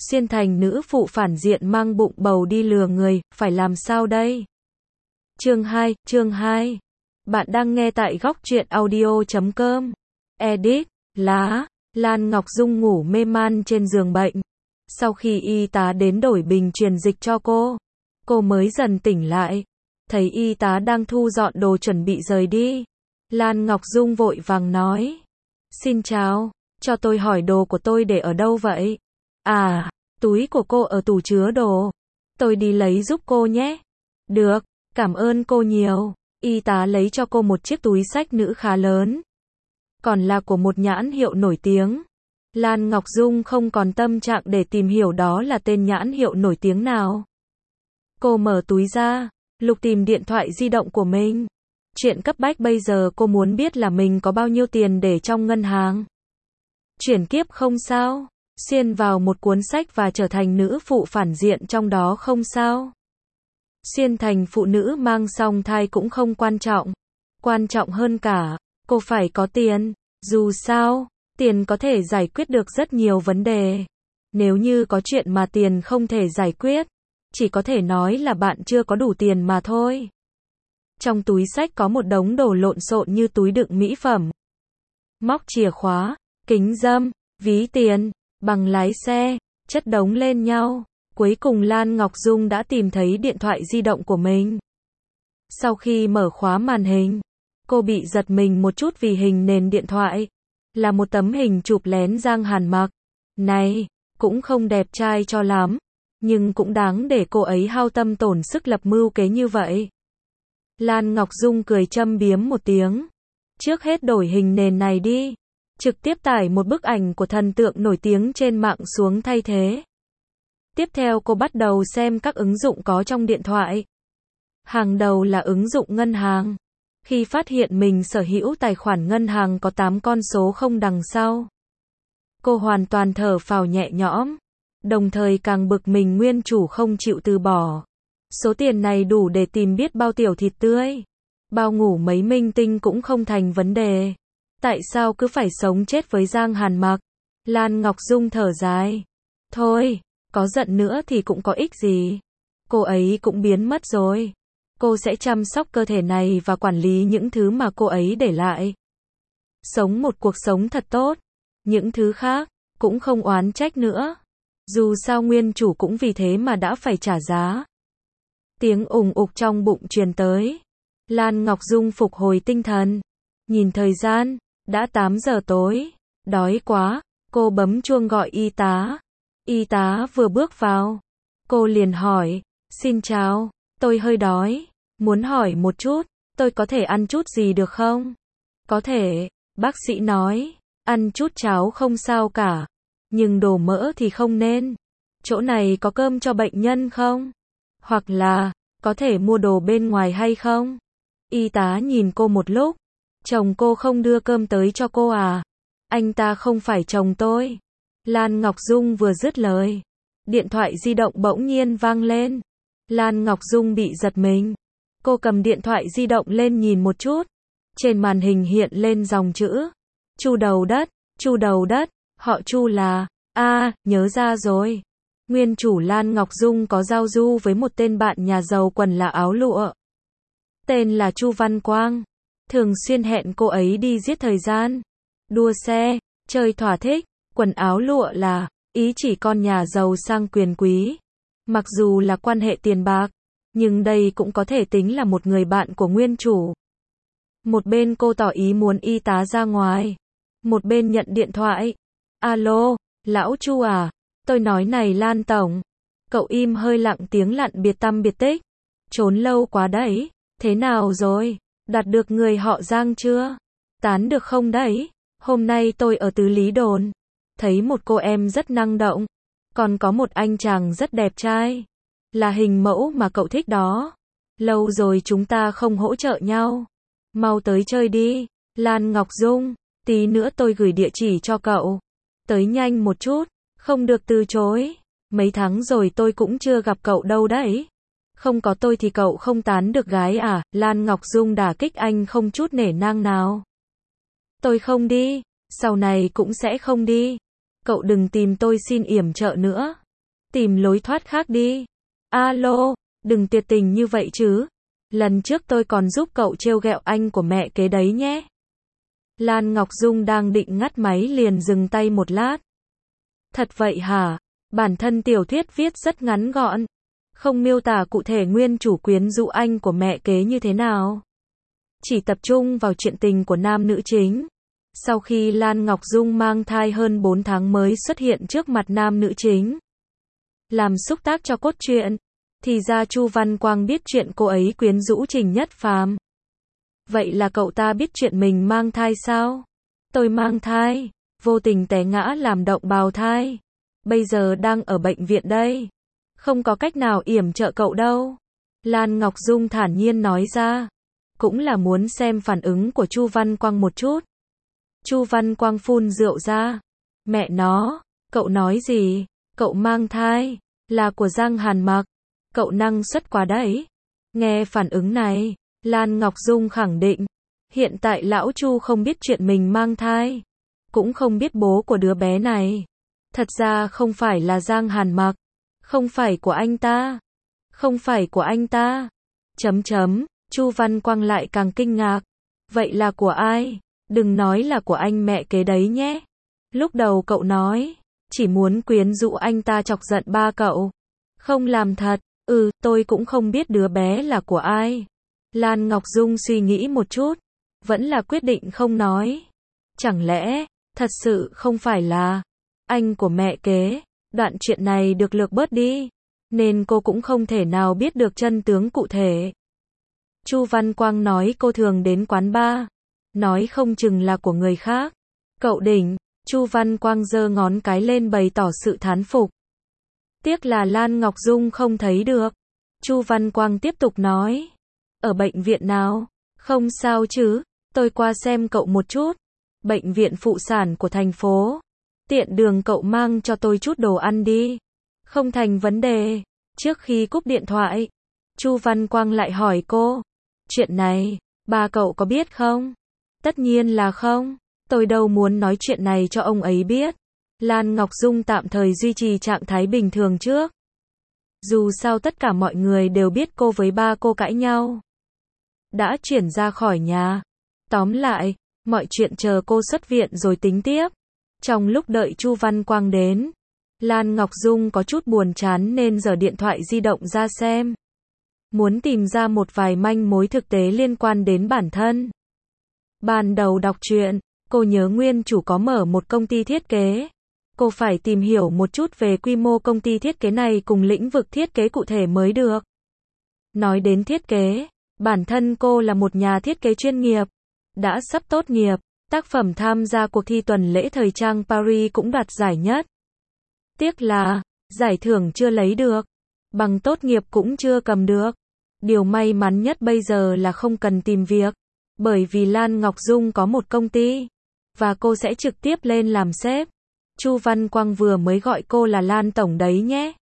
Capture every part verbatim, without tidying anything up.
xuyên thành nữ phụ phản diện mang bụng bầu đi lừa người, phải làm sao đây? Chương hai, chương hai. Bạn đang nghe tại góc truyện audio chấm com. Edit, lá, Lan Ngọc Dung ngủ mê man trên giường bệnh. Sau khi y tá đến đổi bình truyền dịch cho cô, cô mới dần tỉnh lại. Thấy y tá đang thu dọn đồ chuẩn bị rời đi, Lan Ngọc Dung vội vàng nói: "Xin chào, cho tôi hỏi đồ của tôi để ở đâu vậy?" "À, túi của cô ở tủ chứa đồ. Tôi đi lấy giúp cô nhé." "Được, cảm ơn cô nhiều." Y tá lấy cho cô một chiếc túi xách nữ khá lớn, còn là của một nhãn hiệu nổi tiếng. Lan Ngọc Dung không còn tâm trạng để tìm hiểu đó là tên nhãn hiệu nổi tiếng nào. Cô mở túi ra, lục tìm điện thoại di động của mình. Chuyện cấp bách bây giờ cô muốn biết là mình có bao nhiêu tiền để trong ngân hàng. Chuyển kiếp không sao, xuyên vào một cuốn sách và trở thành nữ phụ phản diện trong đó không sao. Xuyên thành phụ nữ mang song thai cũng không quan trọng. Quan trọng hơn cả, cô phải có tiền. Dù sao, tiền có thể giải quyết được rất nhiều vấn đề. Nếu như có chuyện mà tiền không thể giải quyết, chỉ có thể nói là bạn chưa có đủ tiền mà thôi. Trong túi sách có một đống đồ lộn xộn như túi đựng mỹ phẩm, móc chìa khóa, kính râm, ví tiền, bằng lái xe, chất đống lên nhau. Cuối cùng Lan Ngọc Dung đã tìm thấy điện thoại di động của mình. Sau khi mở khóa màn hình, cô bị giật mình một chút vì hình nền điện thoại là một tấm hình chụp lén Giang Hàn Mặc. Này, cũng không đẹp trai cho lắm, nhưng cũng đáng để cô ấy hao tâm tổn sức lập mưu kế như vậy. Lan Ngọc Dung cười châm biếm một tiếng. Trước hết đổi hình nền này đi. Trực tiếp tải một bức ảnh của thần tượng nổi tiếng trên mạng xuống thay thế. Tiếp theo cô bắt đầu xem các ứng dụng có trong điện thoại. Hàng đầu là ứng dụng ngân hàng. Khi phát hiện mình sở hữu tài khoản ngân hàng có tám con số không đằng sau, cô hoàn toàn thở phào nhẹ nhõm, đồng thời càng bực mình nguyên chủ không chịu từ bỏ. Số tiền này đủ để tìm biết bao tiểu thịt tươi, bao ngủ mấy minh tinh cũng không thành vấn đề. Tại sao cứ phải sống chết với Giang Hàn Mặc? Lan Ngọc Dung thở dài. Thôi, có giận nữa thì cũng có ích gì. Cô ấy cũng biến mất rồi. Cô sẽ chăm sóc cơ thể này và quản lý những thứ mà cô ấy để lại. Sống một cuộc sống thật tốt. Những thứ khác, cũng không oán trách nữa. Dù sao nguyên chủ cũng vì thế mà đã phải trả giá. Tiếng ùng ục trong bụng truyền tới. Lan Ngọc Dung phục hồi tinh thần. Nhìn thời gian, đã tám giờ tối. Đói quá, cô bấm chuông gọi y tá. Y tá vừa bước vào, cô liền hỏi: "Xin chào, tôi hơi đói, muốn hỏi một chút, tôi có thể ăn chút gì được không?" "Có thể," bác sĩ nói, "ăn chút cháo không sao cả, nhưng đồ mỡ thì không nên. Chỗ này có cơm cho bệnh nhân không? Hoặc là, có thể mua đồ bên ngoài hay không?" Y tá nhìn cô một lúc. "Chồng cô không đưa cơm tới cho cô à?" "Anh ta không phải chồng tôi." Lan Ngọc Dung vừa dứt lời, điện thoại di động bỗng nhiên vang lên. Lan Ngọc Dung bị giật mình. Cô cầm điện thoại di động lên nhìn một chút. Trên màn hình hiện lên dòng chữ: Chu Đầu Đất, Chu Đầu Đất, họ Chu là... A, à, nhớ ra rồi. Nguyên chủ Lan Ngọc Dung có giao du với một tên bạn nhà giàu quần là áo lụa. Tên là Chu Văn Quang. Thường xuyên hẹn cô ấy đi giết thời gian, đua xe, chơi thỏa thích. Quần áo lụa là ý chỉ con nhà giàu sang quyền quý. Mặc dù là quan hệ tiền bạc, nhưng đây cũng có thể tính là một người bạn của nguyên chủ. Một bên cô tỏ ý muốn y tá ra ngoài, một bên nhận điện thoại. "Alo, lão Chu à, tôi nói này Lan tổng." Cậu im hơi lặng tiếng lặn biệt tăm biệt tích. "Trốn lâu quá đấy, thế nào rồi, đặt được người họ Giang chưa? Tán được không đấy? Hôm nay tôi ở Tứ Lý Đồn, thấy một cô em rất năng động, còn có một anh chàng rất đẹp trai, là hình mẫu mà cậu thích đó. Lâu rồi chúng ta không hỗ trợ nhau. Mau tới chơi đi, Lan Ngọc Dung, tí nữa tôi gửi địa chỉ cho cậu. Tới nhanh một chút, không được từ chối. Mấy tháng rồi tôi cũng chưa gặp cậu đâu đấy. Không có tôi thì cậu không tán được gái à?" Lan Ngọc Dung đả kích anh không chút nể nang nào. "Tôi không đi, sau này cũng sẽ không đi. Cậu đừng tìm tôi xin yểm trợ nữa." Tìm lối thoát khác đi. Alo, đừng tuyệt tình như vậy chứ. Lần trước tôi còn giúp cậu trêu ghẹo anh của mẹ kế đấy nhé. Lan Ngọc Dung đang định ngắt máy liền dừng tay một lát. Thật vậy hả? Bản thân tiểu thuyết viết rất ngắn gọn. Không miêu tả cụ thể nguyên chủ quyến rũ anh của mẹ kế như thế nào. Chỉ tập trung vào chuyện tình của nam nữ chính. Sau khi Lan Ngọc Dung mang thai hơn bốn tháng mới xuất hiện trước mặt nam nữ chính. Làm xúc tác cho cốt truyện. Thì ra Chu Văn Quang biết chuyện cô ấy quyến rũ Trình Nhất Phàm. Vậy là cậu ta biết chuyện mình mang thai sao? Tôi mang thai. Vô tình té ngã làm động bào thai. Bây giờ đang ở bệnh viện đây. Không có cách nào yểm trợ cậu đâu. Lan Ngọc Dung thản nhiên nói ra. Cũng là muốn xem phản ứng của Chu Văn Quang một chút. Chu Văn Quang phun rượu ra. Mẹ nó, cậu nói gì? Cậu mang thai, là của Giang Hàn Mặc. Cậu năng suất quá đấy. Nghe phản ứng này, Lan Ngọc Dung khẳng định. Hiện tại lão Chu không biết chuyện mình mang thai. Cũng không biết bố của đứa bé này. Thật ra không phải là Giang Hàn Mặc. Không phải của anh ta. Không phải của anh ta. Chấm chấm, Chu Văn Quang lại càng kinh ngạc. Vậy là của ai? Đừng nói là của anh mẹ kế đấy nhé. Lúc đầu cậu nói, chỉ muốn quyến rũ anh ta chọc giận ba cậu. Không làm thật. Ừ, tôi cũng không biết đứa bé là của ai. Lan Ngọc Dung suy nghĩ một chút. Vẫn là quyết định không nói. Chẳng lẽ, thật sự không phải là anh của mẹ kế. Đoạn chuyện này được lược bớt đi. Nên cô cũng không thể nào biết được chân tướng cụ thể. Chu Văn Quang nói cô thường đến quán bar. Nói không chừng là của người khác. Cậu đỉnh. Chu Văn Quang giơ ngón cái lên bày tỏ sự thán phục. Tiếc là Lan Ngọc Dung không thấy được. Chu Văn Quang tiếp tục nói. Ở bệnh viện nào? Không sao chứ. Tôi qua xem cậu một chút. Bệnh viện phụ sản của thành phố. Tiện đường cậu mang cho tôi chút đồ ăn đi. Không thành vấn đề. Trước khi cúp điện thoại, Chu Văn Quang lại hỏi cô. Chuyện này, ba cậu có biết không? Tất nhiên là không. Tôi đâu muốn nói chuyện này cho ông ấy biết. Lan Ngọc Dung tạm thời duy trì trạng thái bình thường trước. Dù sao tất cả mọi người đều biết cô với ba cô cãi nhau. Đã chuyển ra khỏi nhà. Tóm lại, mọi chuyện chờ cô xuất viện rồi tính tiếp. Trong lúc đợi Chu Văn Quang đến, Lan Ngọc Dung có chút buồn chán nên giở điện thoại di động ra xem. Muốn tìm ra một vài manh mối thực tế liên quan đến bản thân. Ban đầu đọc truyện, cô nhớ nguyên chủ có mở một công ty thiết kế. Cô phải tìm hiểu một chút về quy mô công ty thiết kế này cùng lĩnh vực thiết kế cụ thể mới được. Nói đến thiết kế, bản thân cô là một nhà thiết kế chuyên nghiệp. Đã sắp tốt nghiệp, tác phẩm tham gia cuộc thi tuần lễ thời trang Paris cũng đoạt giải nhất. Tiếc là, giải thưởng chưa lấy được. Bằng tốt nghiệp cũng chưa cầm được. Điều may mắn nhất bây giờ là không cần tìm việc. Bởi vì Lan Ngọc Dung có một công ty. Và cô sẽ trực tiếp lên làm sếp. Chu Văn Quang vừa mới gọi cô là Lan Tổng đấy nhé.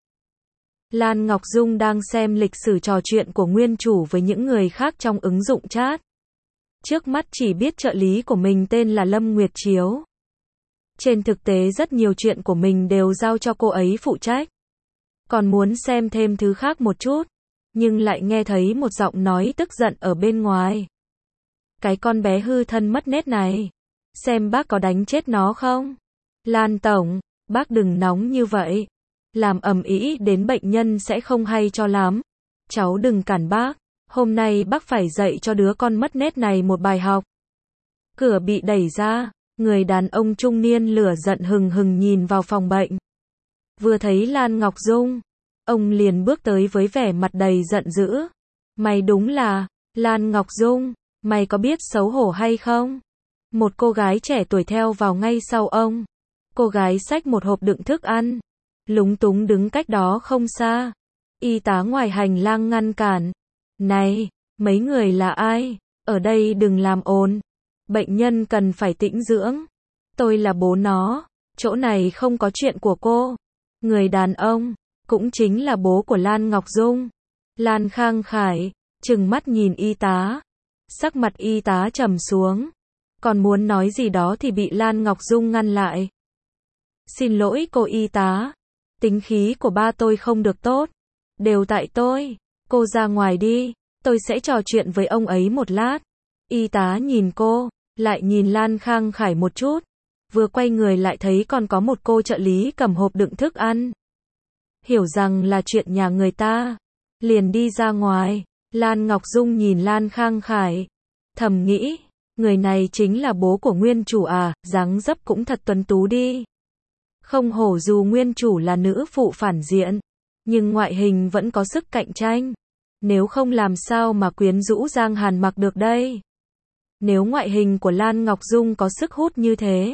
Lan Ngọc Dung đang xem lịch sử trò chuyện của nguyên chủ với những người khác trong ứng dụng chat. Trước mắt chỉ biết trợ lý của mình tên là Lâm Nguyệt Chiếu. Trên thực tế rất nhiều chuyện của mình đều giao cho cô ấy phụ trách. Còn muốn xem thêm thứ khác một chút. Nhưng lại nghe thấy một giọng nói tức giận ở bên ngoài. Cái con bé hư thân mất nết này. Xem bác có đánh chết nó không? Lan Tổng, bác đừng nóng như vậy. Làm ầm ĩ đến bệnh nhân sẽ không hay cho lắm. Cháu đừng cản bác. Hôm nay bác phải dạy cho đứa con mất nết này một bài học. Cửa bị đẩy ra. Người đàn ông trung niên lửa giận hừng hừng nhìn vào phòng bệnh. Vừa thấy Lan Ngọc Dung, ông liền bước tới với vẻ mặt đầy giận dữ. Mày đúng là, Lan Ngọc Dung, mày có biết xấu hổ hay không? Một cô gái trẻ tuổi theo vào ngay sau ông. Cô gái xách một hộp đựng thức ăn. Lúng túng đứng cách đó không xa. Y tá ngoài hành lang ngăn cản. Này, mấy người là ai? Ở đây đừng làm ồn. Bệnh nhân cần phải tĩnh dưỡng. Tôi là bố nó. Chỗ này không có chuyện của cô. Người đàn ông, cũng chính là bố của Lan Ngọc Dung. Lan Khang Khải, trừng mắt nhìn y tá. Sắc mặt y tá trầm xuống. Còn muốn nói gì đó thì bị Lan Ngọc Dung ngăn lại. Xin lỗi cô y tá. tính khí của ba tôi không được tốt. Đều tại tôi. Cô ra ngoài đi, tôi sẽ trò chuyện với ông ấy một lát. Y tá nhìn cô, lại nhìn Lan Khang Khải một chút. Vừa quay người lại thấy còn có một cô trợ lý cầm hộp đựng thức ăn. Hiểu rằng là chuyện nhà người ta. Liền đi ra ngoài. Lan Ngọc Dung nhìn Lan Khang Khải. Thầm nghĩ, người này chính là bố của nguyên chủ à, dáng dấp cũng thật tuấn tú đi. Không hổ dù nguyên chủ là nữ phụ phản diện, nhưng ngoại hình vẫn có sức cạnh tranh. Nếu không làm sao mà quyến rũ Giang Hàn Mặc được đây. Nếu ngoại hình của Lan Ngọc Dung có sức hút như thế,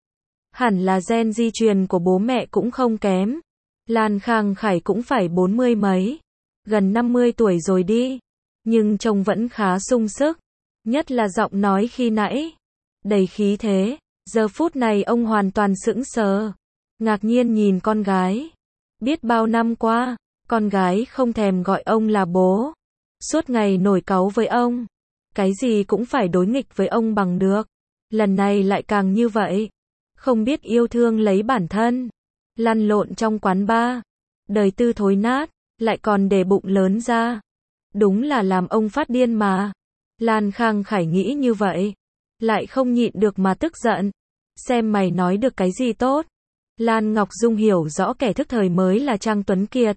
hẳn là gen di truyền của bố mẹ cũng không kém. Lan Khang Khải cũng phải bốn mươi mấy, gần năm mươi tuổi rồi đi, nhưng trông vẫn khá sung sức, nhất là giọng nói khi nãy, đầy khí thế. Giờ phút này ông hoàn toàn sững sờ, ngạc nhiên nhìn con gái. Biết bao năm qua, con gái không thèm gọi ông là bố, suốt ngày nổi cáu với ông, cái gì cũng phải đối nghịch với ông bằng được. Lần này lại càng như vậy, không biết yêu thương lấy bản thân, lăn lộn trong quán bar, đời tư thối nát, lại còn để bụng lớn ra. Đúng là làm ông phát điên mà. Lan Khang Khải nghĩ như vậy, lại không nhịn được mà tức giận. Xem mày nói được cái gì tốt. Lan Ngọc Dung hiểu rõ kẻ thức thời mới là Trang Tuấn Kiệt,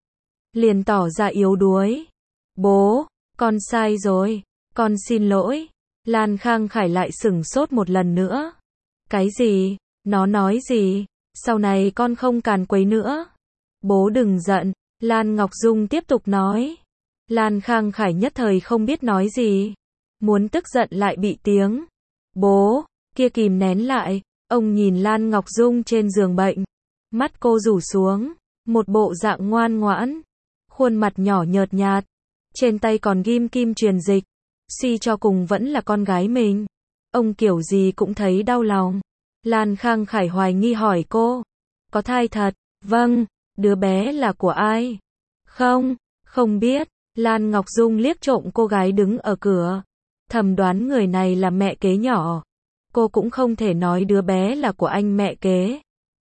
liền tỏ ra yếu đuối. Bố, con sai rồi, con xin lỗi. Lan Khang Khải lại sửng sốt một lần nữa. Cái gì? Nó nói gì? Sau này con không càn quấy nữa. Bố đừng giận. Lan Ngọc Dung tiếp tục nói. Lan Khang Khải nhất thời không biết nói gì, muốn tức giận lại bị tiếng bố kia kìm nén lại. Ông nhìn Lan Ngọc Dung trên giường bệnh, mắt cô rủ xuống, một bộ dạng ngoan ngoãn, khuôn mặt nhỏ nhợt nhạt, trên tay còn ghim kim truyền dịch, suy cho cùng vẫn là con gái mình. Ông kiểu gì cũng thấy đau lòng. Lan Khang Khải hoài nghi hỏi cô, có thai thật? Vâng. Đứa bé là của ai? Không, không biết. Lan Ngọc Dung liếc trộm cô gái đứng ở cửa, thầm đoán người này là mẹ kế nhỏ. Cô cũng không thể nói đứa bé là của anh mẹ kế,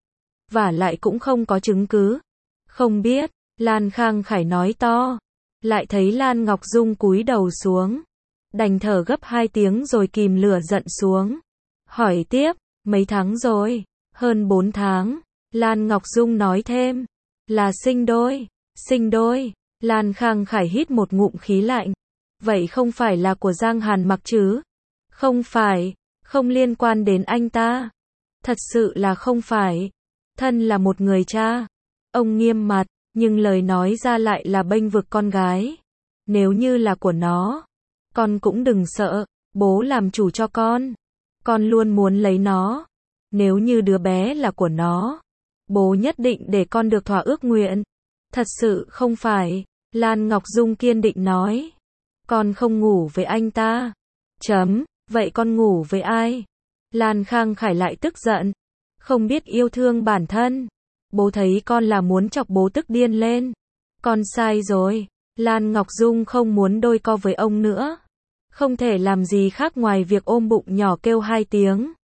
vả lại cũng không có chứng cứ. Không biết. Lan Khang Khải nói to, lại thấy Lan Ngọc Dung cúi đầu xuống, đành thở gấp hai tiếng rồi kìm lửa giận xuống. Hỏi tiếp, mấy tháng rồi? Hơn bốn tháng. Lan Ngọc Dung nói thêm, là sinh đôi. Sinh đôi. Lan Khang Khải hít một ngụm khí lạnh. Vậy không phải là của Giang Hàn Mặc chứ? Không phải, không liên quan đến anh ta. Thật sự là không phải. Thân là một người cha. Ông nghiêm mặt, nhưng lời nói ra lại là bênh vực con gái. Nếu như là của nó, con cũng đừng sợ, bố làm chủ cho con. Con luôn muốn lấy nó. Nếu như đứa bé là của nó, bố nhất định để con được thỏa ước nguyện. Thật sự không phải. Lan Ngọc Dung kiên định nói. Con không ngủ với anh ta. Chấm. Vậy con ngủ với ai? Lan Khang Khải lại tức giận. Không biết yêu thương bản thân. Bố thấy con là muốn chọc bố tức điên lên. Con sai rồi. Lan Ngọc Dung không muốn đôi co với ông nữa. Không thể làm gì khác ngoài việc ôm bụng nhỏ kêu hai tiếng.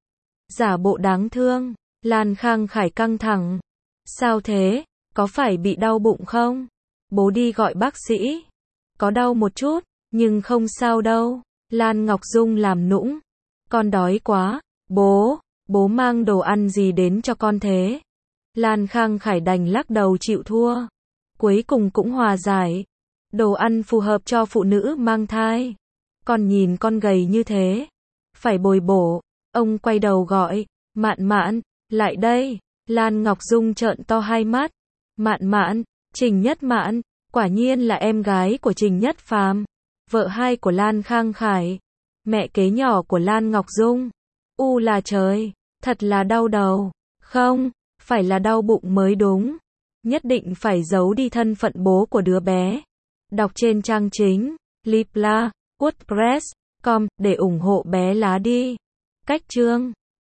Giả bộ đáng thương. Lan Khang Khải căng thẳng. Sao thế? Có phải bị đau bụng không? Bố đi gọi bác sĩ. Có đau một chút, nhưng không sao đâu. Lan Ngọc Dung làm nũng. Con đói quá. Bố, bố mang đồ ăn gì đến cho con thế? Lan Khang Khải đành lắc đầu chịu thua. Cuối cùng cũng hòa giải. Đồ ăn phù hợp cho phụ nữ mang thai. Con nhìn con gầy như thế, phải bồi bổ. Ông quay đầu gọi, Mạn Mạn, lại đây. Lan Ngọc Dung trợn to hai mắt. Mạn Mạn, Trình Nhất Mạn, quả nhiên là em gái của Trình Nhất Phàm, vợ hai của Lan Khang Khải, mẹ kế nhỏ của Lan Ngọc Dung. U là trời, thật là đau đầu. Không, phải là đau bụng mới đúng. Nhất định phải giấu đi thân phận bố của đứa bé. Đọc trên trang chính, Lipla, WordPress, com, để ủng hộ bé lá đi. Cách chương